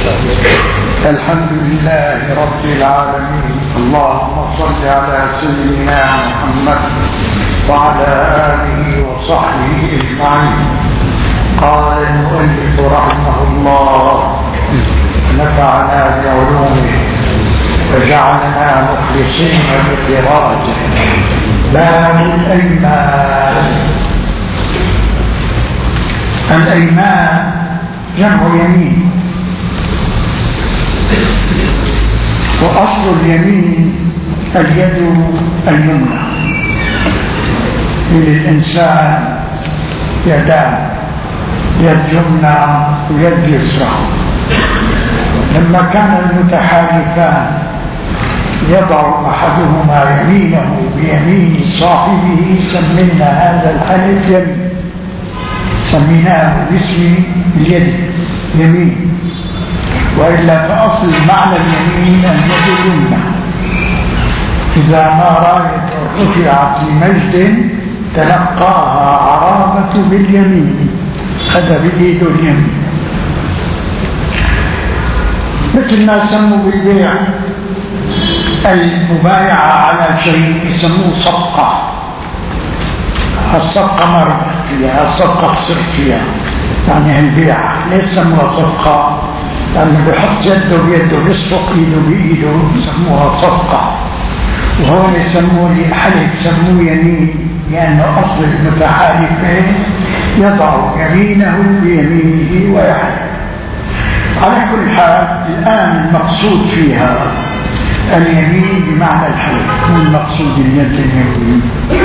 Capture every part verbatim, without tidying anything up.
الحمد لله رب العالمين. اللهم صل على سيدنا محمد وعلى آله وصحبه أجمعين. قال المؤلف رحمه الله: نفعنا بعلومه وجعلنا مخلصين بقراءته. باب الأيمان. الأيمان جمع يمين، وأصل اليمين اليد اليمنى. للإنسان يدان، يد يمنى ويد يسرى. لما كان المتحالفان يضع أحدهما يمينه بيمين صاحبه سمينا هذا الحلف يمين، سميناه باسم اليد يمين. وإلا فأصل معنى اليمين اليد اليمنى. إذا ما راية رفعت لمجد تلقاها عرابة باليمين، هذا باليد اليمين. مثل ما سموا بالبيع المبايعة على شيء يسموه صفقة. الصفقة ما ربح فيها، الصفقة خسر فيها، يعني البيعة ليش سموها صفقة؟ لأنه بيحط يده بيده بيصفق إيده بإيده يسموها صفقة. وهون يسموه الحلف يسموه يمين، لأنه أصل المتحالفين يضع يمينه بيمينه ويحلف. على كل حال الآن المقصود فيها اليمين بمعنى الحلف، مو المقصود اليد اليمين.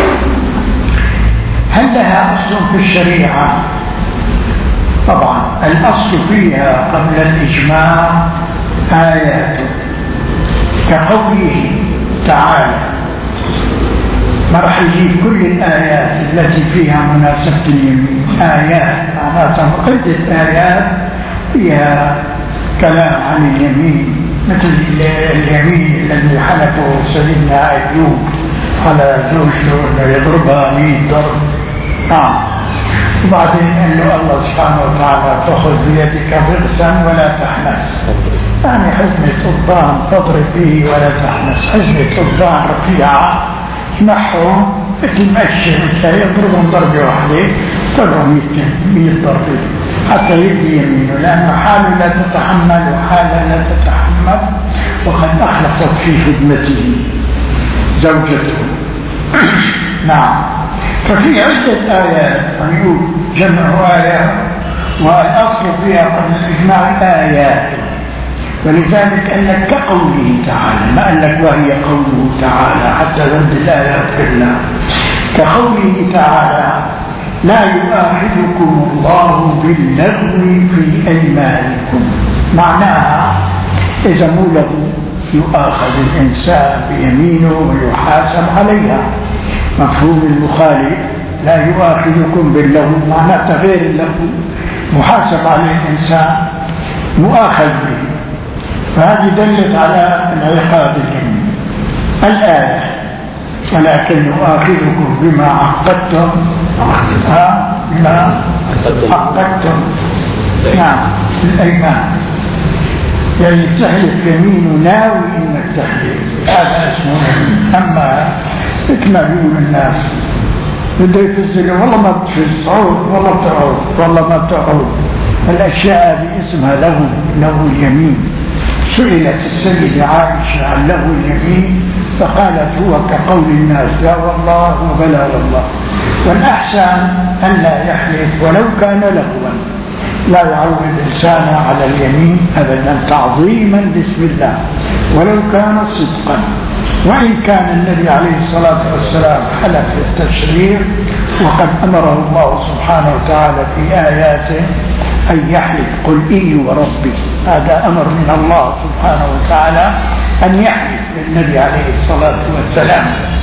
هل لها أصل في الشريعة؟ طبعا الأصل فيها قبل الإجماع آيات، كقوله تعالى. ما راح يجيب كل الآيات التي فيها مناسبة اليمين. آيات معناتها عدة آيات فيها كلام عن اليمين، مثل اليمين الذي حلفه سيدنا أيوب على زوجته أنه يضربها مئة ضرب. آه. وبعدين قال له الله سبحانه وتعالى: تأخذ بيدك ضغثا ولا تحنس. يعني حزمة قضبان تضرب به ولا تحنس، حزمة قضبان رفيعة نحو مثل مشي يضربهم ضربة واحدة كلهم مئة ضربة حتى يبدي يمينه، لأنه حاله لا تتحمل وحاله لا تتحمل، وقد أخلصت في خدمته زوجته. نعم. ففي عدة آيات، ونقول جمع آيات، والأصل فيها قبل الإجماع آيات. ولذلك قال لك كقوله تعالى، ما قال لك وهي قوله تعالى حتى ذنب الآيات كلها. كقوله تعالى: لا يؤاخذكم الله باللغو في أيمانكم. معناها إذا مو لغو يؤاخذ الإنسان بيمينه ويحاسب عليها. مفهوم المخالف لا يؤاخذكم باللغو معناته غير اللغو، محاسب عليه الإنسان مؤاخذ به. فهذه دلت على انعقاد اليمين الآية: ولكن يؤاخذكم بما عقدتم بما عقدتم نعم الأيمان. يعني تحلف يمين ناوي انك تحلف، هذا اسمه يمين. اما مثل ما بيقول الناس بده يفزل، والله ما بتفز، عود والله بتعود والله ما بتعود. الاشياء هذه اسمها له له اليمين. سئلت السيدة عائشة عن له اليمين فقالت: هو كقول الناس لا والله وبلا والله. والأحسن أن لا يحلف ولو كان لغوا، لا يعود الإنسان على اليمين أبدا تعظيما باسم الله ولو كان صدقا. وإن كان النبي عليه الصلاة والسلام حلف التشريع، وقد أمره الله سبحانه وتعالى في آياته أن يحلف: قل إي وربي. هذا أمر من الله سبحانه وتعالى أن يحلف للنبي عليه الصلاة والسلام.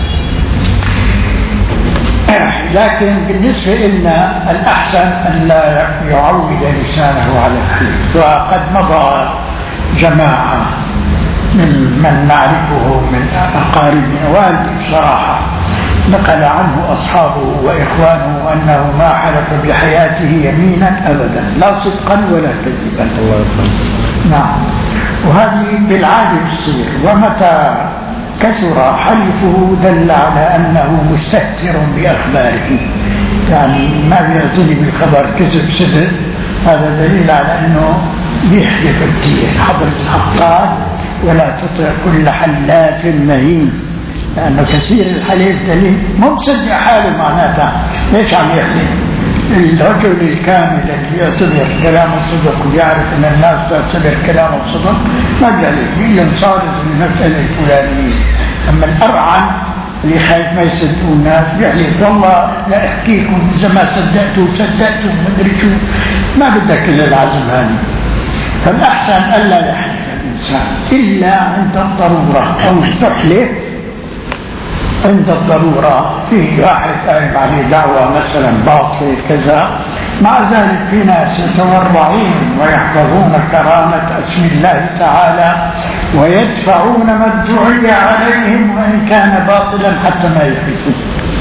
لكن بالنسبة لنا الأحسن أن لا يعود لسانه على الحلف. وقد مضى جماعة من من نعرفه من أقاربنا والدي بصراحة نقل عنه أصحابه وإخوانه أنه ما حلف بحياته يمينا أبدا، لا صدقا ولا كذبا. نعم. وهذه بالعادة تصير، ومتى كثر حلفه دل على أنه مستهتر بأخباره، يعني ما بيعتني بالخبر كذب صدق، هذا دليل على أنه يحلف كثير. حضرة قال ولا تطع كل حلاف مهين، لأنه كثير الحليف دليل مو مصدق حاله معناتها ليش عم يحلف. الرجل الكامل اللي يعتبر كلامه صدق ويعرف أن الناس تعتبر كلامه صدق ما بيحلف إلا صادق المسألة الفلانية. أما الأرعن اللي خايف ما يصدقوا الناس بيحلف والله لا أحكيكم إذا ما صدقتوا صدقتوا مدري شو، ما بدك إلا العزم هذه. فالأحسن ألا يحلف الإنسان إلا عند الضرورة، أو استحلف عند الضرورة. في واحد قائم عليه دعوة مثلا باطل كذا، مع ذلك في ناس يتورعون ويحفظون كرامة اسم الله تعالى ويدفعون ما ادعي عليهم وإن كان باطلا حتى ما يحلفون.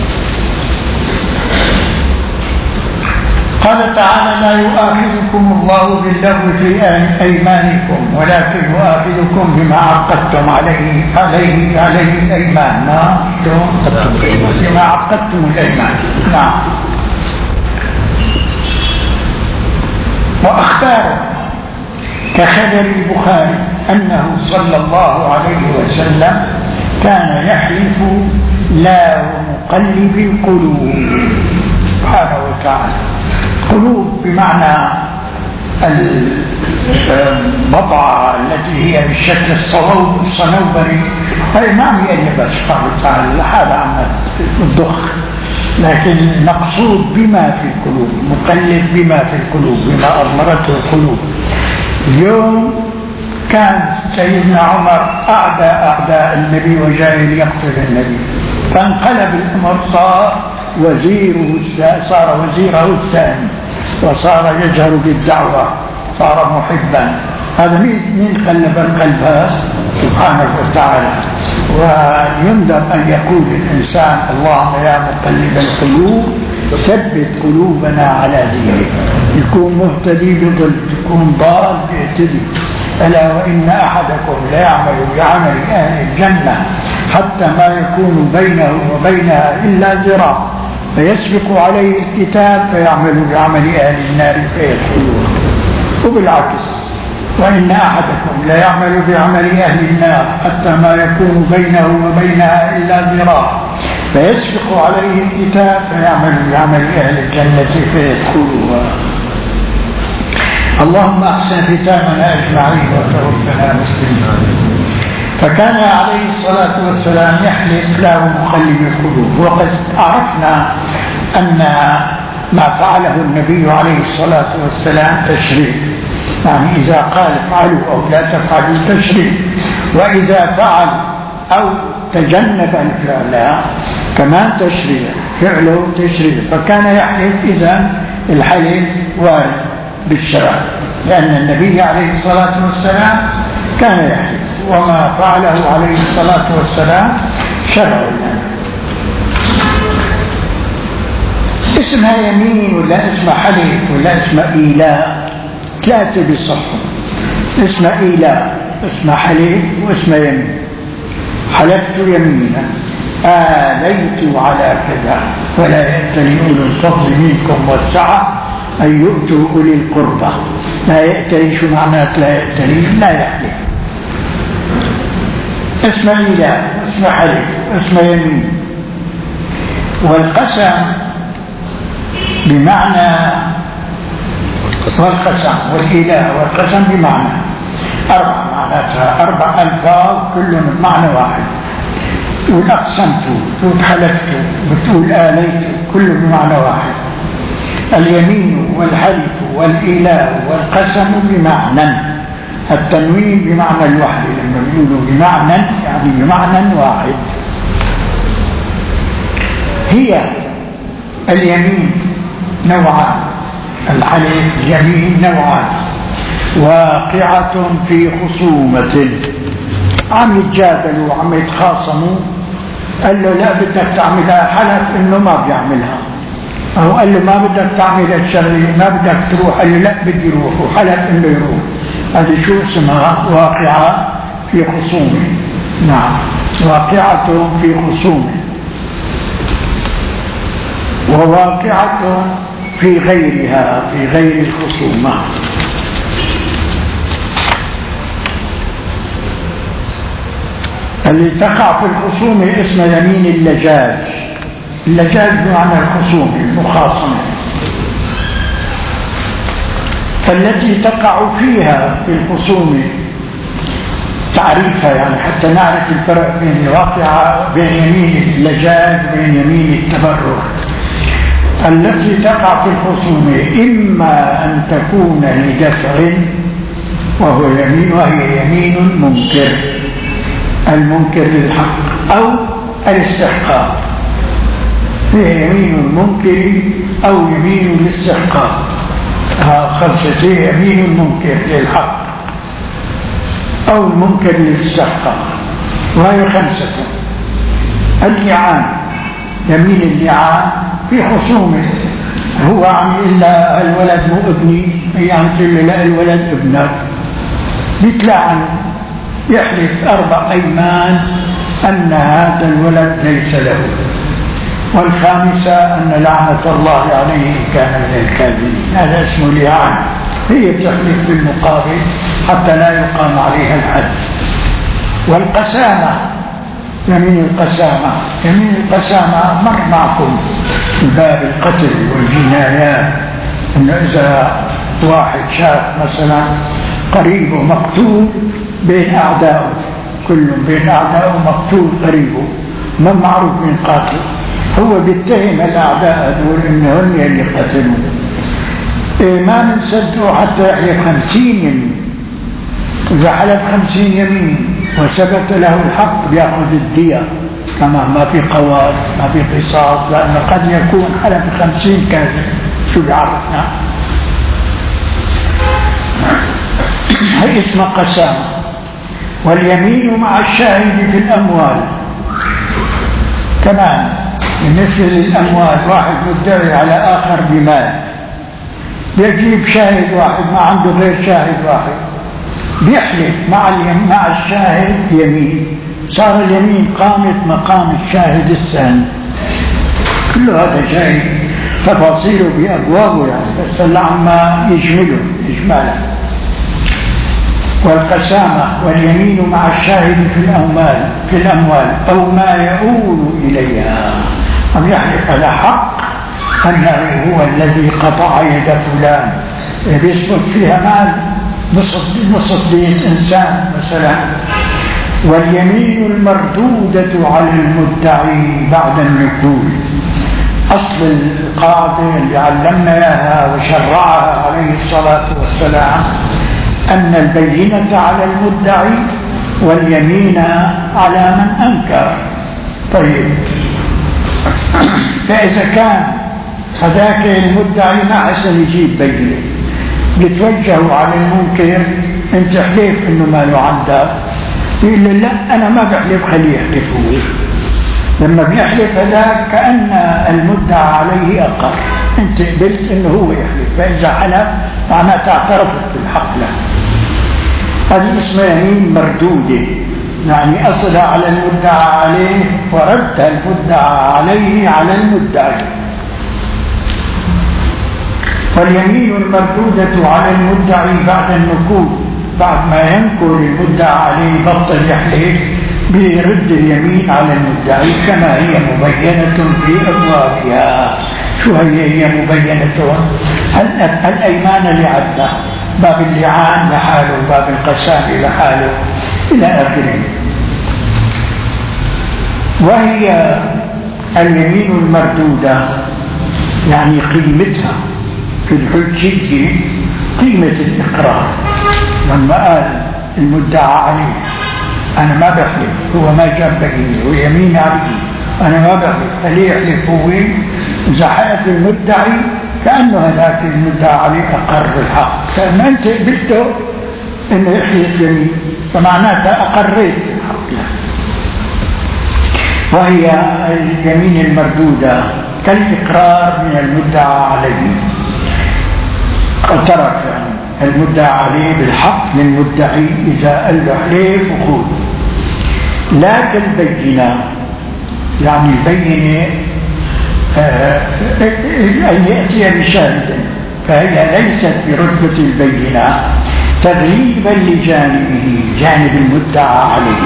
قال تعالى لا يؤاخذكم الله باللغو في أيمانكم ولكن يؤاخذكم بما عقدتم عليه عليه عليه الأيمان. نعم، بما عقدتم الأيمان. نعم. وأخباره كخبر البخاري أنه صلى الله عليه وسلم كان يحلف لا مقلب القلوب سبحانه وتعالى. قلوب بمعنى البضعة التي هي بالشكل الصنوبري، هذا ما عم يقلب سبحانه وتعالى، هذا عم الضخ، لكن المقصود بما في القلوب، مقلب بما في القلوب، بما أضمرته القلوب. اليوم كان سيدنا عمر أعدى أعداء النبي وجاي ليقتل النبي، فانقلب الأمر، صار وزيره صار وزيره الثاني وصار يجهر بالدعوة، صار محبا. هذا مين قلب القلب هذا؟ سبحانه وتعالى. ويندر أن يقول الإنسان اللهم يا مقلب القلوب ثبت قلوبنا على دينك، يكون مهتدي بضل، يكون ضال بيهتدي. ألا وإن أحدكم لا يعمل بعمل أهل الجنة حتى ما يكون بينه وبينها إلا ذراع فيسبق عليه الكتاب فيعمل بعمل أهل النار فيدخلون. وبالعكس وإن أحدكم لا يعمل بعمل أهل النار حتى ما يكون بينه وبينها إلا ذراع فيسبق عليه الكتاب فيعمل بعمل أهل الجنة فيدخلوها. اللهم أحسن ختامنا أجمعين وتوفنا مسلمين. فكان عليه الصلاة والسلام يحلف له مقلب القلوب. وقد عرفنا أن ما فعله النبي عليه الصلاة والسلام تشريع، يعني إذا قال افعلوا أو لا تفعلوا تشريع، وإذا فعل أو تجنب الفعل كمان تشريع، فعله تشريع. فكان يحلف إذن الحلف وارد بالشرع، لأن النبي عليه الصلاة والسلام كان يحلف، وما فعله عليه الصلاة والسلام شرع لنا. اسمها يمين ولا اسمها حلف ولا اسمها إيلاء؟ ثلاثة بصحة. اسمها إيلاء، اسمها حلف، واسمها يمين. حلفت يمينا آليت على كذا ولا يأتل أولو الفضل منكم والسعة أن يؤتوا أولي القربى. لا يأتلي، شو معنات لا يأتلي؟ لا يحلف. اسم إله، اسم حلف، اسم يمين. والقسم بمعنى والقسم والإله والقسم بمعنى أربع معناتها، أربع ألفاظ كلهم بمعنى واحد. تقول أقسمت، تقول حلفت، بتقول آليت، كله بمعنى واحد. اليمين والحلف والإله والقسم بمعنى، التنوين بمعنى الوحد، لما بيقولوا بمعنى يعني بمعنى واحد. هي اليمين نوعان، الحلف اليمين نوعان، واقعة في خصومة، عم يتجادلوا وعم يتخاصموا، قال له لا بدك تعملها، حلف انه ما بيعملها، أو قال له ما بدك تعمل الشغله، ما بدك تروح، قال له لا بدي روح، وحلف انه يروح. هذه شو اسمها؟ واقعة في خصومه. نعم، واقعة في خصومه، وواقعة في غيرها، في غير الخصومة. اللي تقع في الخصوم اسم يمين اللجاج. اللجاج بمعنى الخصوم، المخاصمة. فالتي تقع فيها في الخصوم تعريفها، يعني حتى نعرف الفرق بين الواقعة، بين يمين اللجاج وبين يمين التبرع. التي تقع في الخصوم إما أن تكون لدفع وهو يمين، وهي يمين منكر، المنكر للحق، أو الاستحقاق. هي يمين المنكر أو يمين الاستحقاق. خمسة: يمين المنكر للحق أو المنكر للاستحقاق، وهي خمسة. اللعان، يمين اللعان في خصومه، هو عم إلا الولد مو ابني، يعني تقول لا الولد ابنك، بيتلعن، يحلف أربع أيمان أن هذا الولد ليس له. والخامسة أن لعنة الله عليه إن كان من الكاذبين. هذا اسمه لعان، هي تحلف بالمقابل حتى لا يقام عليها الحد. والقسامة، يمين القسامة، يمين القسامة مر معكم في باب القتل والجنايات، أن إذا واحد شاف مثلا قريبه مقتول بين أعدائه، كل بين أعدائه مقتول قريبه، ما معروف من قاتل، هو بيتهم الأعداء دول إنهم اللي قتلوا. إيه ما نصدقه حتى يحلف خمسين يمين. إذا حلف خمسين يمين وثبت له الحق بيأخذ الدية، كما ما في قواد، ما في قصاص، لأنه قد يكون حلف خمسين كاذب، شو بيعرفنا؟ هي اسمها قسامة. واليمين مع الشاهد في الأموال كمان، بالنسبة للأموال، واحد مدعي على آخر بمال، بيجيب شاهد واحد، ما عنده غير شاهد واحد، بيحلف مع مع الشاهد يمين، صار اليمين قامت مقام الشاهد الثاني. كل هذا جاي تفاصيله بأبوابه يعني، بس اللي عما يجمله إجمالا. والقسامة واليمين مع الشاهد في الأموال في الأموال أو ما يؤول إليها، أم يحلف على حق أنه هو الذي قطع يد فلان، بيثبت فيها مال نصف نصف بيت إنسان مثلا. واليمين المردودة على المدعي بعد النكول. أصل القاعدة اللي علمنا إياها وشرعها عليه الصلاة والسلام أن البينة على المدعي واليمين على من أنكر. طيب، فإذا كان هذاك المدعي ما حسن يجيب بينة، يتوجه على المنكر: انت حليف انه ما له عندك، يقول له لا انا ما بحلف، خليه يحلف هو. لما بيحلف هذاك كأن المدعى عليه أقر، انت قبلت انه هو يحلف، فإذا حلف معناته اعترفت بالحق له. هذه اسمها يمين مردودة، يعني أصلها على المدعى عليه ورد المدعى عليه على المدعي. واليمين المردودة على المدعي بعد النكول، بعد ما ينكر المدعى عليه بطل يحلف، بيرد اليمين على المدعي كما هي مبينة في أبوابها. شو هي هي مبينة؟ الأيمان لعدة، باب اللعان لحاله، باب القسام لحاله، إلى آخره. وهي اليمين المردودة يعني قيمتها في الحجية قيمة الإقرار. لما قال المدعى عليه أنا ما بحلف، هو ما جاب بيني ويمين عليه أنا ما بحلف، فليه يحلف هو؟ إذا حلف المدعي كأنه هذاك المدعى عليه أقر بالحق، فما أنت قلته إنه يحلف يمين، فمعناته أقريت بالحق له. وهي اليمين المردودة كالإقرار من المدعى عليه، اعترف يعني المدعى عليه بالحق للمدعي إذا قال له عليه فخذ، لا كالبينة، يعني البينة أن يأتي بشاهد، فهي ليست برتبة البينة تغليبا لجانبه، جانب المدعى عليه.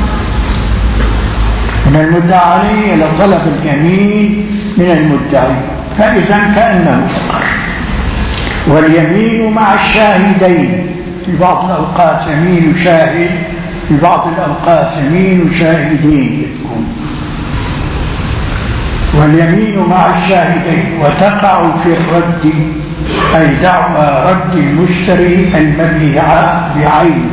من المدعى عليه إلى طلب اليمين من المدعي، فإذا كأنه أقر. واليمين مع الشاهدين، في بعض الأوقات يمين شاهد، في بعض الأوقات يمين شاهدين تكون. واليمين مع الشاهدين وتقع في الرد، أي دعوى رد المشتري المبيع بعيب،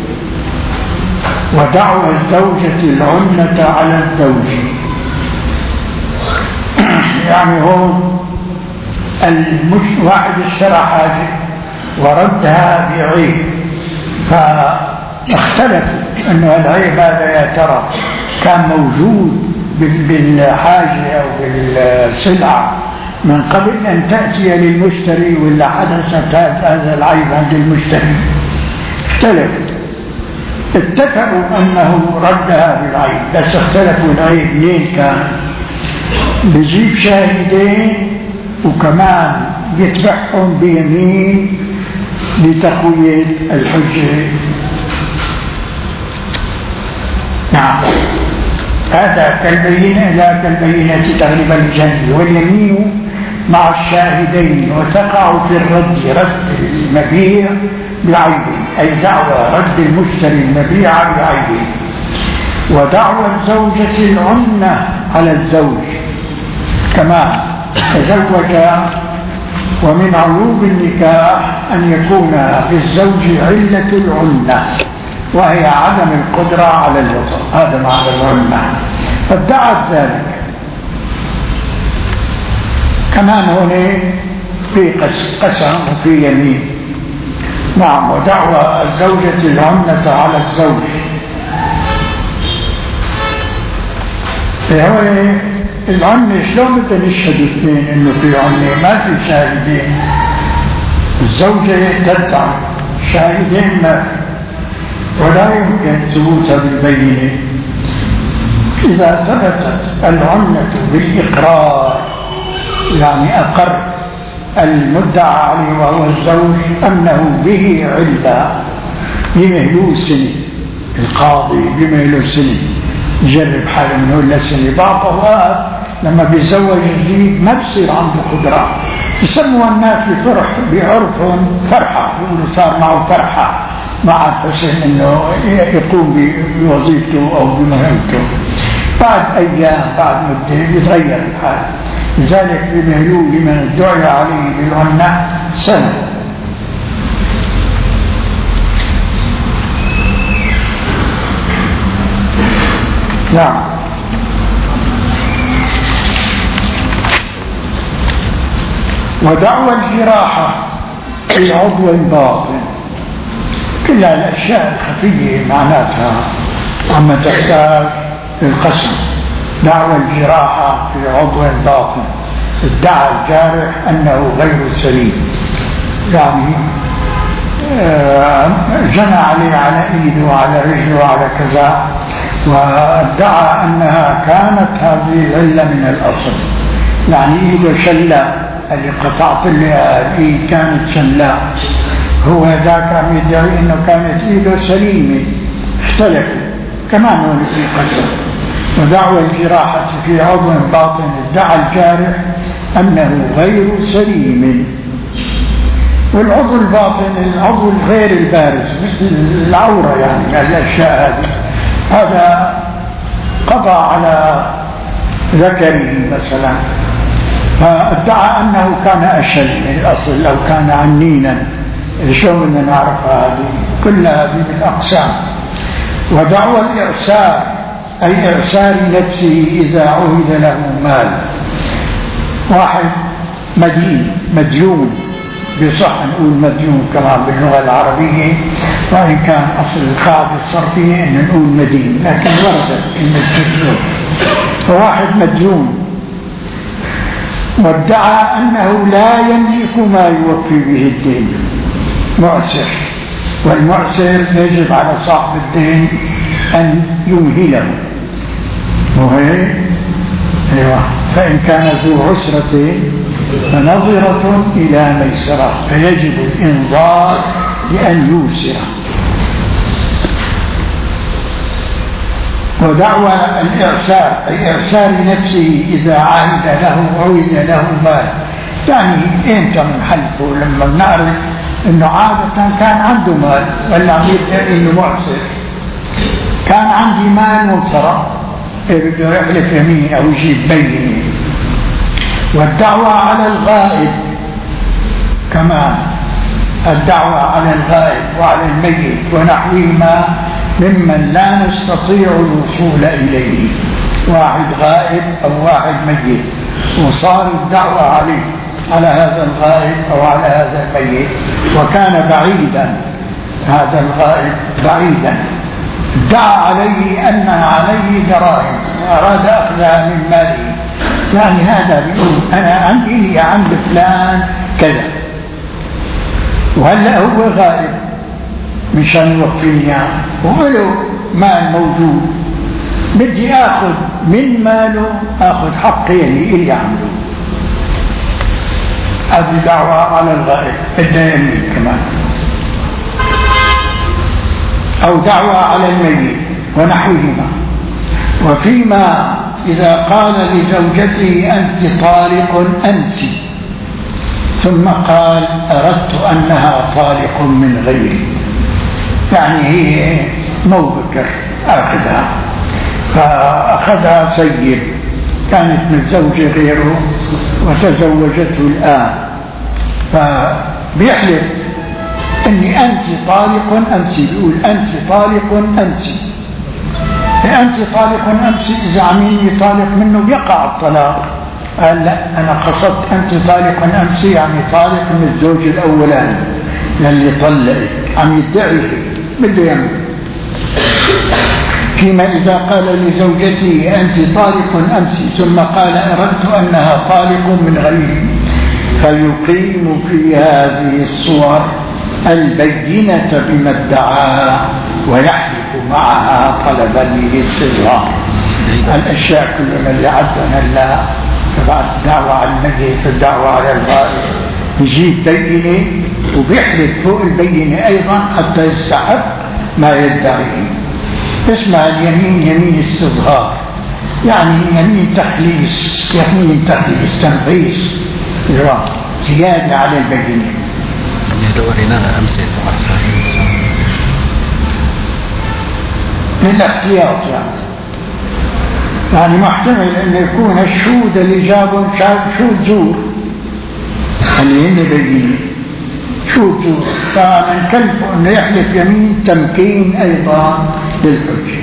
ودعوى الزوجة العنة على الزوج. يعني هو المش... واحد اشترى حاجة وردها بعيب، فاختلفوا أنه العيب هذا يا ترى كان موجود بالحاجة أو بالسلعة من قبل أن تأتي للمشتري ولا حدثت هذا العيب عند المشتري. اختلفوا، اتفقوا أنه ردها بالعيب، بس اختلفوا العيب منين كان. بيجيب شاهدين وكمان يتبعهم بيمين لتقوية الحجة. نعم، هذا كالبينة، لا كالبينة تغلب الجنة. واليمين مع الشاهدين وتقع في الرد، رد المبيع بعيب، أي دعوى رد المشتري المبيع بعيب، ودعوى الزوجة العنة على الزوج. كما تزوج، ومن عيوب النكاح أن يكون في الزوج علة العنة، وهي عدم القدرة على الوطن، هذا معنى العنة، فادعت ذلك. كمان هنا في قسم وفي يمين. نعم، ودعوى الزوجة العنة على الزوج. هو العنة شلون بدنا نشهد اثنين انه في عنة؟ ما في شاهدين. الزوجة تدعي، شاهدين ما، ولا يمكن ثبوتها بالبينة. إذا ثبتت العنة بالإقرار، يعني أقر المدعى عليه وهو الزوج أنه به علة، بمهلوه سنة، القاضي بمهلوه سنة يجرب حاله من هو لسنة. بعض أوقات لما بيزوج جديد ما بصير عنده قدرات، يسموا الناس بفرح بعرفهم فرحة، يقولوا صار معه فرحة مع حسن انه يقوم بوظيفته او بمهمته. بعد ايام بعد مدة يتغير الحال، لذلك بمهلوه لمن ادعي عليه بالعنة سنة. نعم. ودعوى الجراحة في عضو باطن، كل الأشياء الخفية معناتها عما تحتاج للقسم. دعوى الجراحة في عضو باطن، ادعى الجارح أنه غير سليم، يعني جنى عليه على ايده وعلى رجله وعلى كذا، وادعى أنها كانت هذه العلة من الأصل، يعني ايده شلاء، اللي قطعت لها الايد كانت شلاء، هو ذاك عم يدعي انه كانت ايده سليمه. اختلفوا كمان هو في قسم. ودعوى الجراحه في عضو باطن، ادعى الجارح انه غير سليم. والعضو الباطن العضو الغير البارز مثل العوره، يعني من الاشياء هذه، هذا قضى على ذكره مثلا، فادعى انه كان اشل من الاصل لو كان عنينا. شو بدنا نعرف هذه؟ كل هذه من الأقسام. ودعوى الإعسار، أي إعسار نفسه إذا عهد له مال. واحد مدين مديون، بصح نقول مديون كمان باللغة العربية، وإن كان أصل القاعدة الصرفية أن نقول مدين، لكن وردت كلمة مديون. فواحد مديون وادعى أنه لا يملك ما يوفي به الدين، معسر، والمعسر يجب على صاحب الدين أن يمهله، وهي أيوة. فإن كان ذو عسرة فنظرة إلى ميسرة، فيجب الإنظار بأن يوسر. ودعوى الإعسار أي إعسار نفسه إذا عهد له عود له مال، يعني إمتى من حلفه؟ لما نعرف إنه عادة كان عنده مال ولا عم يدعي إنه معسر، كان عندي مال وانسرق، بده يحلف يمين أو يجيب بينه. والدعوة على الغائب كمان، الدعوة على الغائب وعلى الميت ونحوهما ممن لا نستطيع الوصول إليه، واحد غائب أو واحد ميت وصار الدعوة عليه، على هذا الغائب أو على هذا الميت، وكان بعيدا، هذا الغائب بعيدا، دعا عليه أن عليه دراهم وأراد أخذها من ماله، يعني هذا بيقول أنا عندي عند فلان كذا، وهلأ هو غائب مشان يوفيني يعني، وله مال موجود، بدي آخذ من ماله، آخذ حقي اللي إلي عمله. هذه دعوة على الغائب بدها يمين كمان، أو دعوة على الميت ونحوهما. وفيما إذا قال لزوجته أنت طالق أنت، ثم قال أردت أنها طالق من غيري، يعني هي موبكر أخذها، فأخذها سيد، كانت متزوجة غيره وتزوجته الآن، فبيحلف أني أنت طالق أمس، يقول أنت طالق أمس، أنت طالق أمس، إذا عميني طالق منه بيقع الطلاق. قال لا، أنا قصدت أنت طالق أمس يعني طالق من الزوج الأولاني للي طلقك، عم يدعي بده يعمل. فيما إذا قال لزوجته أنت طالق أمس ثم قال أردت أنها طالق من غيري، فيقيم في هذه الصور البينة بما ادعاه ويحلف معها طلبا للاستظهار. الأشياء كلها اللي عدنا لها تبع الدعوة على الميت والدعوة على الغائب، يجيب بينة وبيحلف فوق البينة أيضا حتى يستحق ما يدعيه. اسمها اليمين يمين استظهار، يعني يمين تخليص، يمين تخليص تنقيص زيادة على البينة. وريناها أمثلة للاحتياط، يعني يعني محتمل أن يكون الشهود اللي جابوا شهود زور اللي هن بينين شهود زور، فمن كلفه أنه يحلف يمين تمكين أيضا للحجة.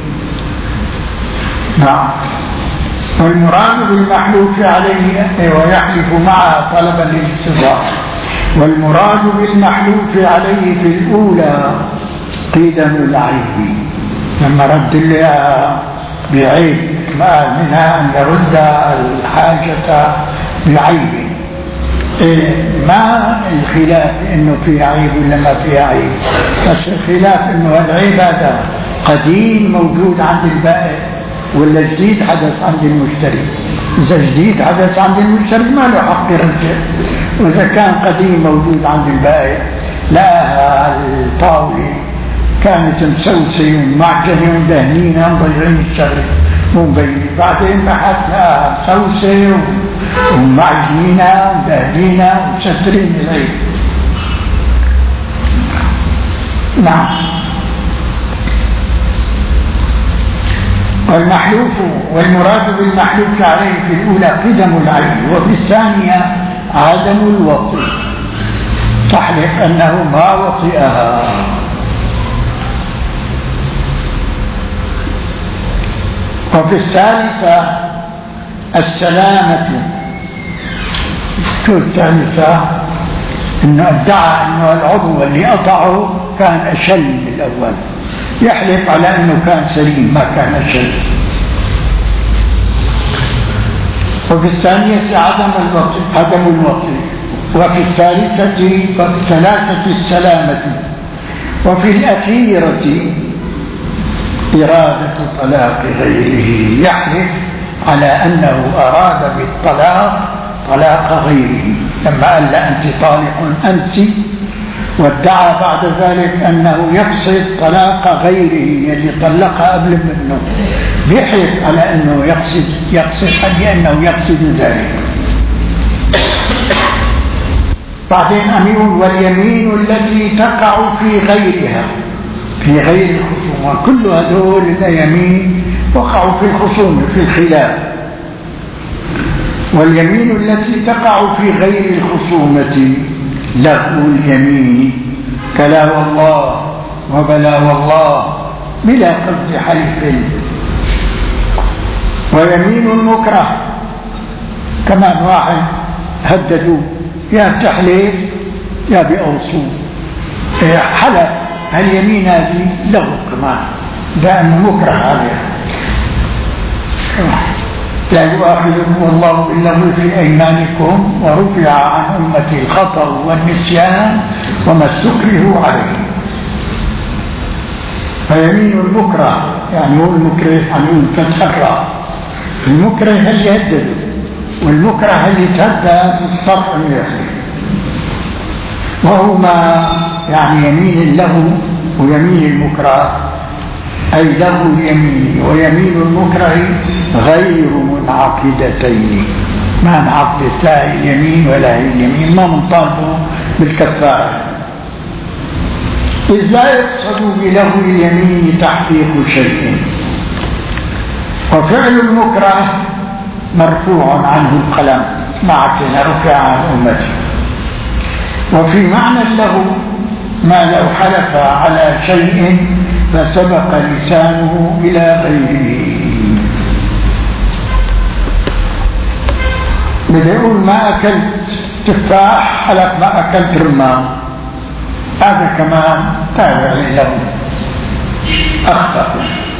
نعم. والمراد بالمحلوف عليه ويحلف معها طلبا للاستظهار. والمراد بالمحلوف عليه في الأولى قدم العيب، لما رد لها بعيب ما منها أن يرد الحاجة بعيب، إيه ما الخلاف إنه في عيب ولا ما في عيب، بس الخلاف إنه العيب هذا قديم موجود عند البائع ولا جديد حدث عند المشتري. إذا جديد حدث عند المشتري ما له حق يرجع، وإذا كان قديم موجود عند البائع لا، الطاولة كانت مسوسة ومعجنة ومدهنينها مضيعين الشغل مو مبينة، بعدين بحثنا مسوسة ومعجنينها ومدهنينها ومسترين العيب. نعم. والمحلوف والمراد بالمحلوف عليه في الأولى قدم العين، وفي الثانية عدم الوطئ، تحلف أنه ما وطئها. وفي الثالثة السلامة. في الثالثة أنه ادعى أنه العضو اللي قطعه كان أشل من الأول، يحلف على أنه كان سليم ما كان شيء. وفي الثانية عدم الوطئ، عدم الوطئ وفي الثالثة وفي الثلاثة السلامة، وفي الأخيرة إرادة طلاق غيره، يحلف على أنه أراد بالطلاق طلاق غيره، لما قال أنت طالق أمس، وادعى بعد ذلك أنه يقصد طلاق غيره الذي طلقها قبل منه، بيحلف على أنه يقصد يقصد أنه يقصد ذلك. بعدين أمير واليمين التي تقع في غيرها، في غير الخصومة، كل هذول اليمين وقعوا في الخصومة في الخلاف. واليمين التي تقع في غير الخصومة لغو اليمين كلا والله وبلا والله بلا قصد حلف. ويمين المكره كمان واحد هددوا يا بتحلف يا بأوصول حلف، هاليمين هذه لغو كمان، ده أنه مكره عليها. لا يؤاخذكم الله باللغو في أيمانكم ورفع عن أمتي الخطأ والنسيان وما استكرهوا عليه. فيمين المكره يعني هو المكره عن فتح الراء، المكره هل يهدد والمكره هل يتهدى بالصرف يحلف، وهما يعني يمين اللغو ويمين المكره، أي لغو اليمين ويمين المكره غير منعقدتين، ما انعقدت لا اليمين ولا اليمين، ما منطالبه بالكفارة، إذ لا يقصد بلغو اليمين تحقيق شيء. وفعل المكره مرفوع عنه القلم مع كنا رفع عن أمته. وفي معنى اللغو ما لو حلف على شيء فسبق لسانه إلى غيره. بدأ يقول ما أكلت تفاح حلف ما أكلت رمان، هذا كمان تابع للغو أخطأ.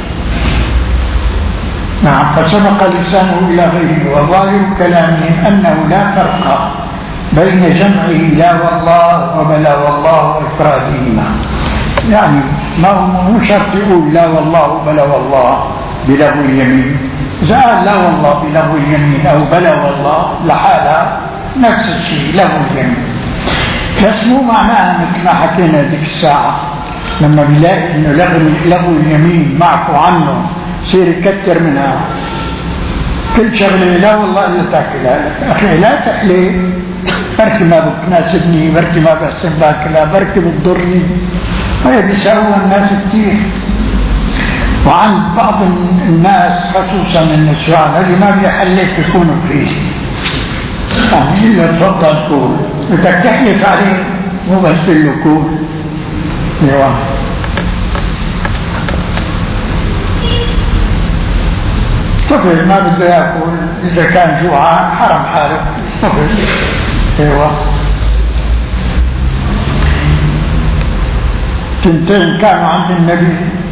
نعم، فسبق لسانه إلى غيره. وظاهر كلامهم أنه لا فرق بين جمعه لا والله وبلا والله وإفرادهما، يعني ما هو شرط يقول لا والله بلا والله بلغو اليمين، إذا قال لا والله بلغو اليمين أو بلا والله لحالها نفس الشيء لغو اليمين، بس مو معناها مثل ما حكينا ذيك الساعة لما بيلاقي إنه لغو اليمين معفو عنه صير يكتر منها كل شغلة لا والله إلا تاكلها لك. أخي لا تحلف، بركي ما بتناسبني، بركي ما بحسن باكلها، بركي بتضرني، هذا بيساويها الناس كتير. وعند بعض الناس خصوصا النسوان اللي ما بيحلف يكونوا فيه، يعني إلا تفضل كول، بدك تحلف عليه مو بس له كول. ايوه طفل ما بده ياكل، اذا كان جوعان حرم حاله طفل. ايوه تنتين كانوا عند النبي،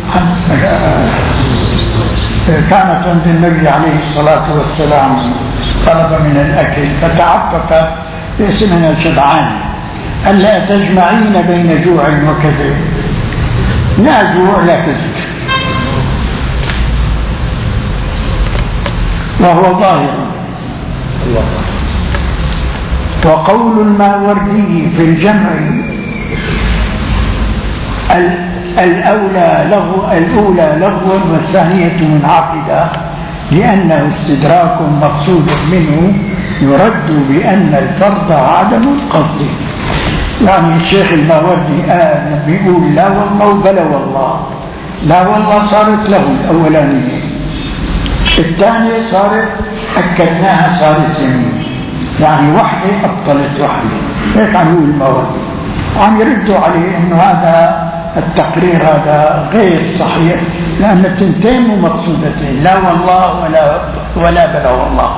كانت عند النبي عليه الصلاة والسلام طلب من الأكل فتعطفت باسمنا شبعان، ألا تجمعين بين جوع وكذب، لا جوع لا كذب، وهو ظاهر. وقول الماوردي في الجمع الأولى لغو الأولى لغو والثانية منعقدة لأنه استدراك مقصود منه يرد بأن الفرض عدم القصد. يعني الشيخ الماوردي آه بيقول لا والله بلا والله، لا والله صارت له الأولانية، الثانية صارت أكدناها صارت يمين، يعني وحدة أبطلت وحدة، هيك عم يقول الماوردي، وعم يردوا عليه إنه هذا التقرير هذا غير صحيح، لأن التنتين مقصودتين، لا والله ولا ولا بلا والله،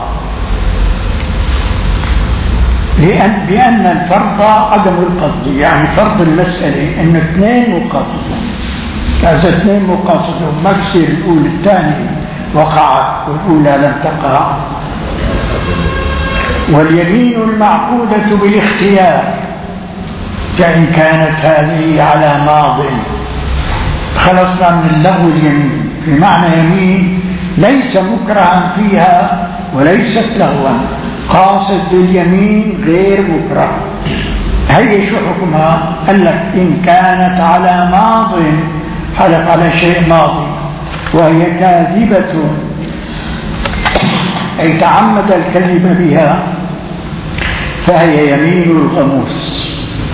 لأن بأن الفرض عدم القصد، يعني فرض المسألة إنه اثنين مقاصدون، إذا اثنين مقاصدون ما بصير الأولى الثانية وقعت والأولى لم تقع، واليمين المعقودة بالاختيار، كأن كانت هذه على ماض. خلصنا من اللغو اليمين في معنى يمين ليس مكرها فيها وليست لغوا، قاصد باليمين غير مكره. هي شو حكمها؟ قال لك إن كانت على ماض، حلف على شيء ماضي وهي كاذبة أي تعمد الكذب بها، فهي يمين الغموس.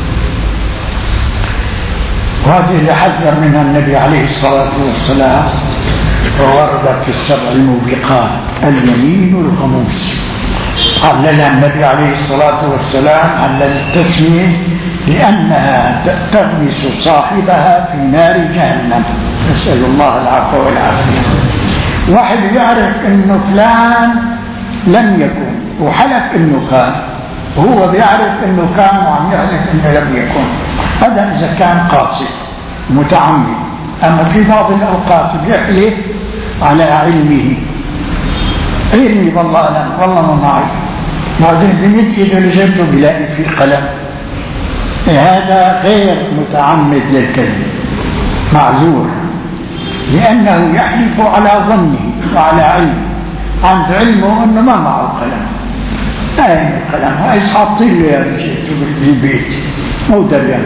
وهذه اللي حذر منها النبي عليه الصلاة والسلام، ووردت في السبع الموبقات اليمين الغموس. عللها النبي عليه الصلاة والسلام على التسمية لأنها تغمس صاحبها في نار جهنم، نسأل الله العفو والعافية. واحد يعرف إنه فلان لم يكن وحلف إنه كان، وهو بيعرف إنه كان وعم يحلف إنه لم يكن، هذا إذا كان قاصد متعمد. أما في بعض الأوقات بيحلف على علمه، علمي والله أعلم والله ما معي، بعدين بمد إيده لجبته بلاقي في قلم. هذا غير متعمد للكذب، معذور، لأنه يحلف على ظنه وعلى علمه، عند علمه أنه ما معه قلم. أين القلم؟ وإذ حاطين له يا جيته بالبيت مو دريان.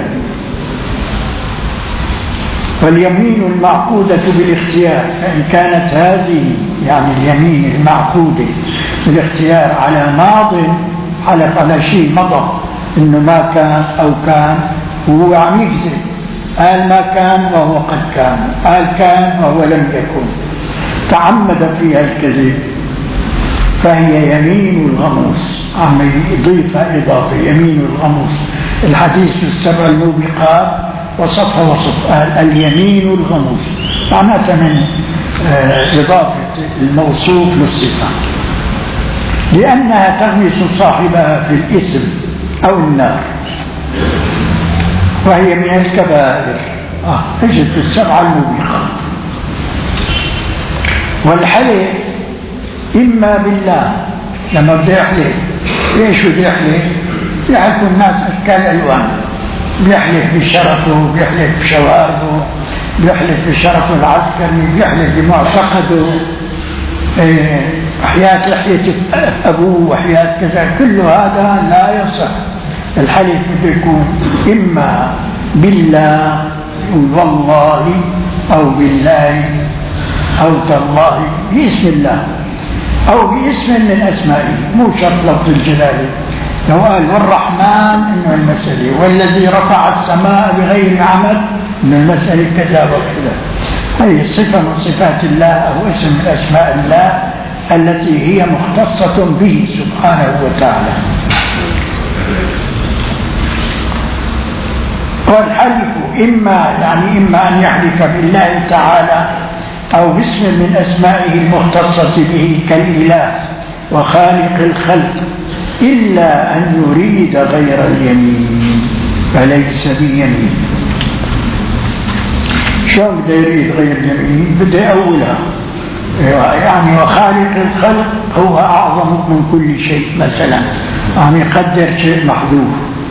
واليمين المعقودة بالاختيار، فإن كانت هذه يعني اليمين المعقودة بالاختيار على ماض، حلف على شيء مضى إنه ما كان أو كان وهو عم يكذب، قال ما كان وهو قد كان، قال كان وهو لم يكن، تعمد فيها الكذب، فهي يمين الغموس. عم يضيف إضافة يمين الغموس. الحديث السبع الموبقات وصفها وصف قال اليمين الغموس، معناتها من إضافة الموصوف للصفة، لأنها تغمس صاحبها في الإثم أو النار، وهي من الكبائر. آه اجت في السبع الموبقات. والحلف إما بالله، لما بده يحلف ليش بده يحلف؟ يحلف الناس أشكال ألوان، بيحلف بشرفه، بيحلف بشوارده، بيحلف بشرفه العسكري، بيحلف بمعتقده، حياة لحية أبوه وحياة كذا، كل هذا لا يصح. الحلف بده يكون إما بالله والله أو بالله أو تالله باسم الله أو باسم من أسمائه، مو شرط لفظ الجلالة. لو قال والرحمن إنه المسألة، والذي رفع السماء بغير عمد إنه المسألة كذا وكذا. هذه صفة من صفات الله أو اسم من أسماء الله التي هي مختصة به سبحانه وتعالى. والحلف إما يعني إما أن يحلف بالله تعالى أو باسم من أسمائه المختصة به كالإله وخالق الخلق، إلا أن يريد غير اليمين فليس بيمين. شو بده يريد غير اليمين؟ بده أولها يعني وخالق الخلق هو أعظم من كل شيء، مثلا يعني يقدر شيء محذوف.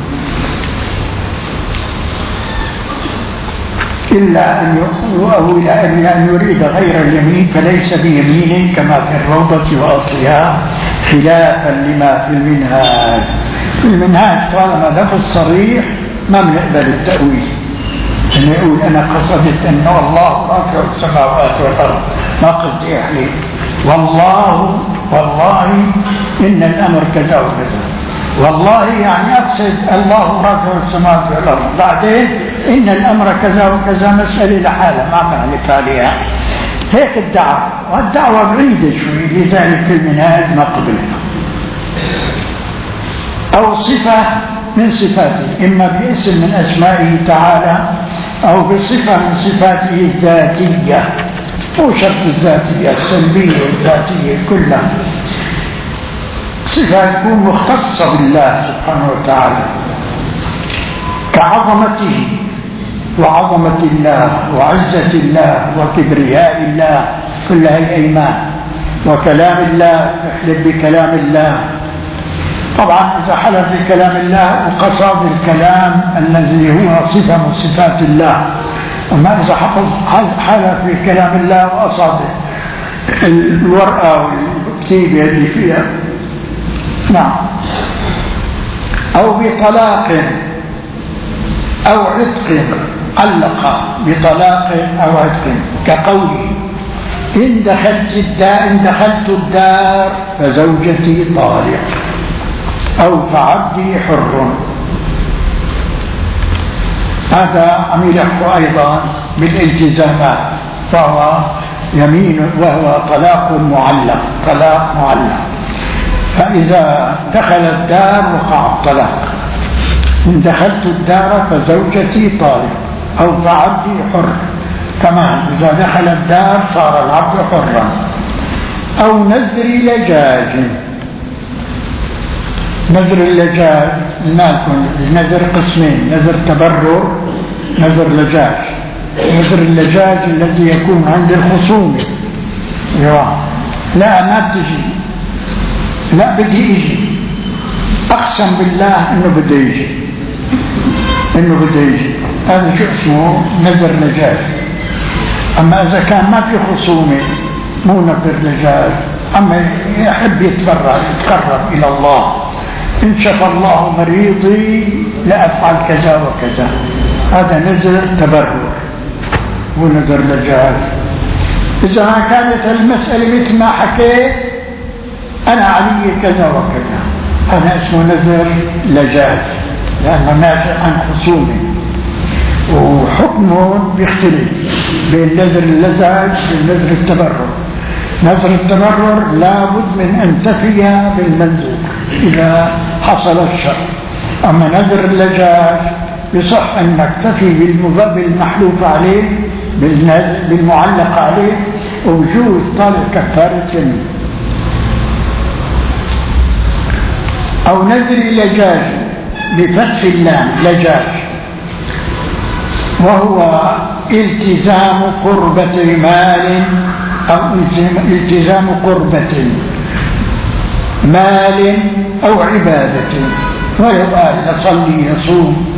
إلا أن يؤول أن يريد غير اليمين فليس بيمين، كما في الروضة وأصلها، خلافا لما في المنهاج. في المنهاج طالما لفظ صريح ما بنقبل التأويل، أن يقول أنا قصدت أن الله رافع السماوات والأرض، ما قلت يعني والله والله إن الأمر كذا وكذا، والله يعني أقصد الله رافع السماوات والأرض، بعدين إن الأمر كذا وكذا مسألة لحالة ما معلف عليها. هيك الدعوة، والدعوة بعيدة شوي، لذلك في المنهاج ما قبلها. أو صفة من صفاته، إما باسم من أسمائه تعالى أو بصفة من صفاته الذاتية، مو شرط الذاتية السلبية الذاتية كلها، صفة تكون مختصة بالله سبحانه وتعالى كعظمته وعظمة الله وعزة الله وكبرياء الله، كلها الأيمان، وكلام الله، احلف بكلام الله، طبعا إذا حلف بكلام الله وقصد الكلام الذي هو صفة من صفات الله. أما إذا حلف بكلام الله وقصد الورقة والكتيبة اللي فيها، نعم، أو بطلاق أو عتق، علق بطلاق أو عتق كقوله إن دخلت الدار إن دخلت الدار فزوجتي طالق أو فعبدي حر. هذا عم يلحق أيضا بالالتزامات، فهو يمين وهو طلاق معلق، طلاق معلق. فإذا دخل الدار وقع الطلاق. إن دخلت الدار فزوجتي طالق أو فعبدي حر. كمان إذا دخل الدار صار العبد حرا. أو نذر لجاج. نذر اللجاج لناكن نذر قسمين: نذر تبرر، نذر لجاج. نذر اللجاج الذي يكون عند الخصوم، لا ما بتجي، لا بدي يجي، أقسم بالله إنه بده يجي، إنه بده يجي، هذا شو اسمه؟ نذر لجاج. أما إذا كان ما في خصومة مو نذر لجاج، أما يحب يتبرع يتقرب إلى الله، إن شفى الله مريضي لأفعل كذا وكذا، هذا نذر تبرر ونذر لجاج. إذا ما كانت المسألة مثل ما حكيت أنا علي كذا وكذا، هذا اسمه نذر لجاج، لأنه ناشئ عن خصومه، وحكمه بيختلف بين نذر اللجاج ونذر التبرر. نذر التبرر لابد من أن تفي بالمنذور إذا حصل الشر. أما نذر اللجاج بصح أنك تفي بالمحلوف عليه، بالمعلق عليه، وجوز طالب كفارة يمين. أو نذر لجاج بفتح اللام، لجاج، وهو التزام قربة مال أو التزام قربة مال أو عبادة، ويقال يصلي يصوم،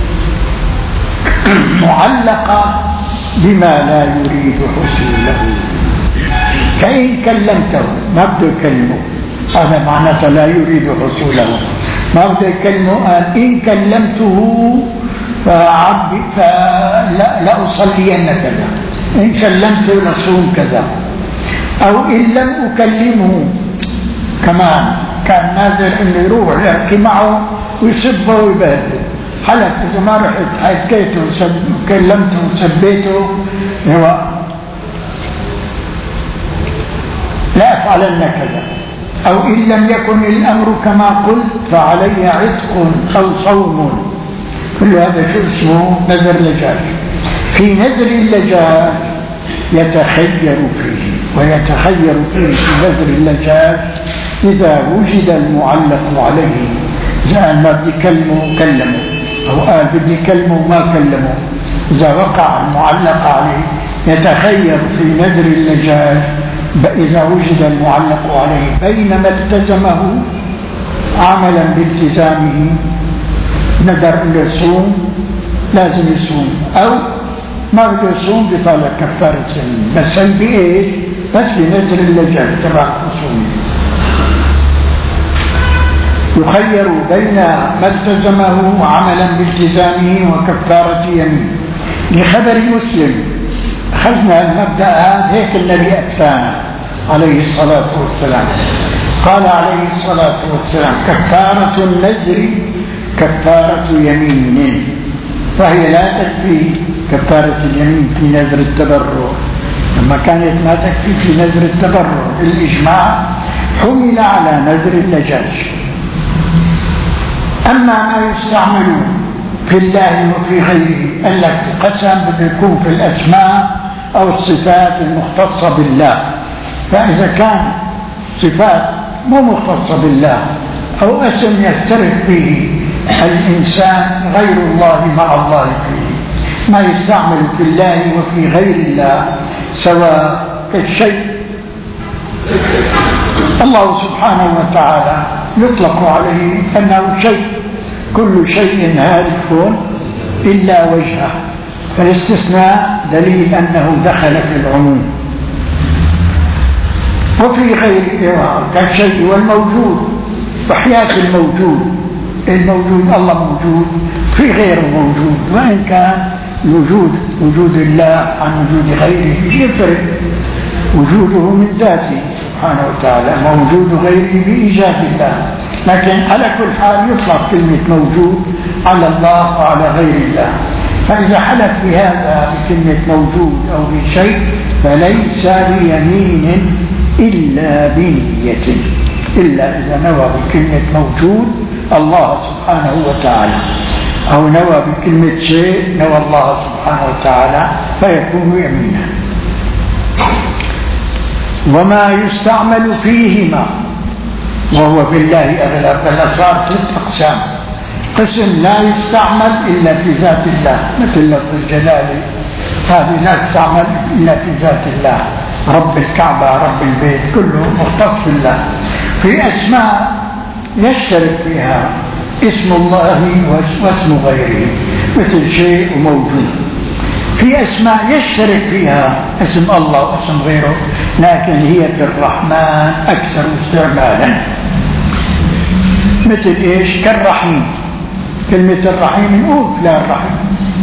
معلقة بما لا يريد حصوله. كإن كلمته ما بده يكلمه، هذا معناته لا يريد حصوله، ما بده يكلمه. قال إن كلمته فعبد فلا لا أصلين كذا، إن كلمته لصوم كذا. أو إن لم أكلمه كمان كان نازل إنه يروح يحكي معه ويسبه ويبهدله، حلف إذا ما رحت حكيته وكلمته وسبيته هو لا أفعلن كذا. أو إن لم يكن الأمر كما قلت فعلي عتق أو صوم. كل هذا شو اسمه؟ نذر لجاج. في نذر اللجاج يتخير فيه، ويتخير فيه في نذر اللجاج إذا وجد المعلق عليه، إذا ما بدي كلمه كلمه، أو قال بدي كلمه ما كلمه. إذا وقع المعلق عليه يتخير في نذر اللجاج إذا وجد المعلق عليه، بينما التزمه عملا بالتزامه، نذر يصوم لازم يصوم، أو ما بده يصوم بطالع كفارة يمين، بس هي بإيش؟ بس بنذر اللجاج تبع الخصوم. يخير بين ما التزمه عملا بالتزامه وكفارة يمين. لخبر مسلم أخذنا المبدأ هذا، هيك النبي أفتانا عليه الصلاة والسلام. قال عليه الصلاة والسلام: كفارة النذر كفارة يمين، فهي لا تكفي كفارة اليمين في نذر التبرع. لما كانت ما تكفي في نذر التبرع الإجماع حمل على نذر اللجاج. أما ما يستعمل في الله وفي غيره، قال لك القسم بده يكون في الأسماء أو الصفات المختصة بالله. فإذا كان صفات مو مختصة بالله أو اسم يشترك به الإنسان غير الله مع الله فيه، ما يستعمل في الله وفي غير الله سواء الشيء. الله سبحانه وتعالى يطلق عليه أنه شيء، كل شيء هالك إلا وجهه، فالاستثناء دليل أنه دخل في العموم. وفي غير كالشيء والموجود، وحياة الموجود، الموجود الله موجود في غير موجود، وإن كان وجود وجود الله عن وجود غيره يفرق، وجوده من ذاته سبحانه وتعالى، موجود غيره بإيجاد الله، لكن على كل حال يطلق كلمة موجود على الله وعلى غير الله. فإذا حلف بهذا بكلمة موجود أو بشيء فليس بيمين إلا بنية، إلا إذا نوى بكلمة موجود الله سبحانه وتعالى، أو نوى بكلمة شيء نوى الله سبحانه وتعالى فيكون يمينا. وما يستعمل فيهما وهو في الله أغلب، بل صار ثلاث أقسام: قسم لا يستعمل إلا في ذات الله مثل لفظ الجلال، هذه لا تستعمل إلا في ذات الله، رب الكعبة رب البيت كله مختص بالله. في أسماء يشترك فيها اسم الله واسم غيره مثل شيء وموجود. في أسماء يشترك فيها اسم الله واسم غيره، لكن هي في الرحمن أكثر استعمالا، مثل إيش؟ كالرحيم. كلمة الرحيم نقول فلان رحيم،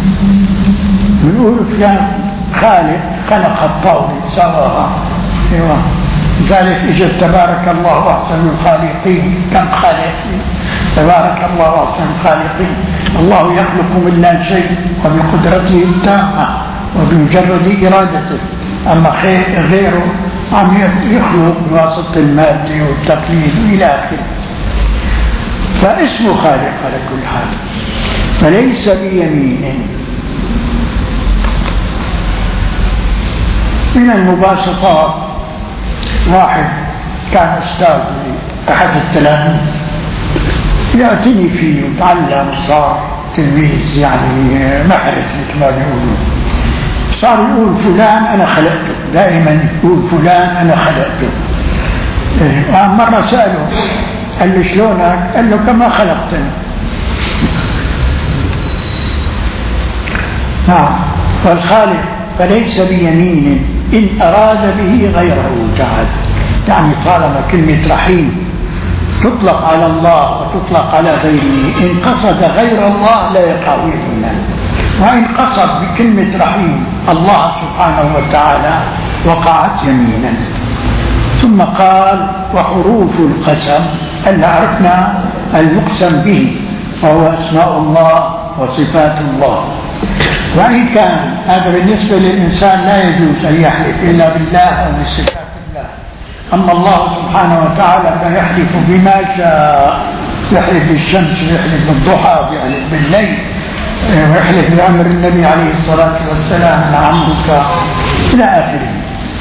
نقول فلان خالق خلق الطاولة سواها، ايوه، ذلك اجت تبارك الله احسن الخالقين، كم خالق، تبارك الله احسن الخالقين. الله يخلق من لا شيء وبقدرته التامة وبمجرد ارادته، اما غيره عم يخلق بواسطة المادة والتقليد الى اخره. فاسمه خالق على كل حال، فليس بيمين. من المباسطات، واحد كان أستاذ أحد التلاميذ يأتيني فيه وتعلم وصار تلميذ يعني محرس مثل ما بيقولوا، صار يقول فلان أنا خلقته، دائما يقول فلان أنا خلقته. مرة سأله قال له شلونك؟ قال له كما خلقتني. نعم. والخالق فليس بيمين إن أراد به غيره تعالى، يعني طالما كلمة رحيم تطلق على الله وتطلق على غيره، إن قصد غير الله لا يقع يمينا، وإن قصد بكلمة رحيم الله سبحانه وتعالى وقعت يمينا. ثم قال وحروف القسم، أن عرفنا المقسم به وهو أسماء الله وصفات الله. وإن كان هذا بالنسبة للإنسان لا يجوز أن يحلف إلا بالله أو بصفات الله، أما الله سبحانه وتعالى فيحلف بما شاء، يحلف بالشمس ويحلف بالضحى ويحلف بالليل ويحلف بأمر النبي عليه الصلاة والسلام لعمرك إلى آخره.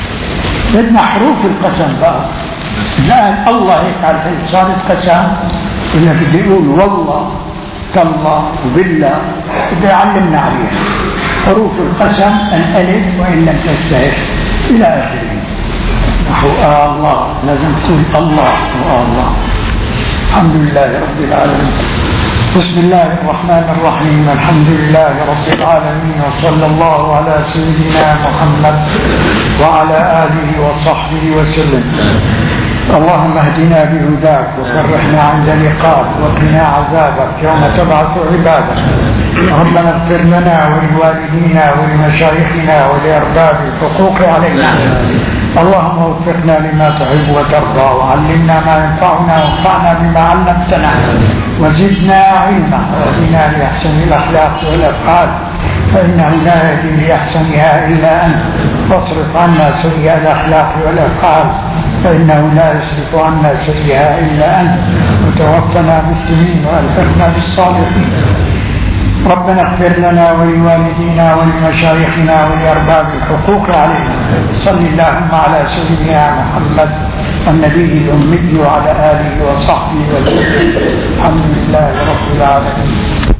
بدنا حروف القسم بقى، زال الله هيك على صارت قسم، إلا بدي يقول والله كالله وبالله، بده يعلمنا عليها حروف القسم، الألف وإن لم تجتهد إلى آخره. نحو آه الله لازم تقول الله وآه الله. الحمد لله رب العالمين. بسم الله الرحمن الرحيم. الحمد لله رب العالمين، وصلى الله على سيدنا محمد وعلى آله وصحبه وسلم. اللهم اهدنا بهداك وفرحنا عند لقاك وقنا عذابك يوم تبعث عبادك. ربنا اغفر لنا ولوالدينا ولمشايخنا ولأرباب الحقوق علينا. اللهم وفقنا لما تحب وترضى، وعلمنا ما ينفعنا وانفعنا بما علمتنا، وزدنا علما، واهدنا لأحسن الأخلاق والأفعال، فإنه لا يهدي لأحسنها إلا أنت، واصرف عنا سيئ الأخلاق والأفعال، فإنه لا يصرف عنا سيئها إلا أنت، وتوفنا مسلمين وألحقنا بالصالحين. ربنا اغفر لنا ولوالدينا ولمشايخنا ولأرباب الحقوق علينا. صل اللهم على سيدنا محمد النبي الأمي وعلى آله وصحبه وسلم. الحمد لله رب العالمين.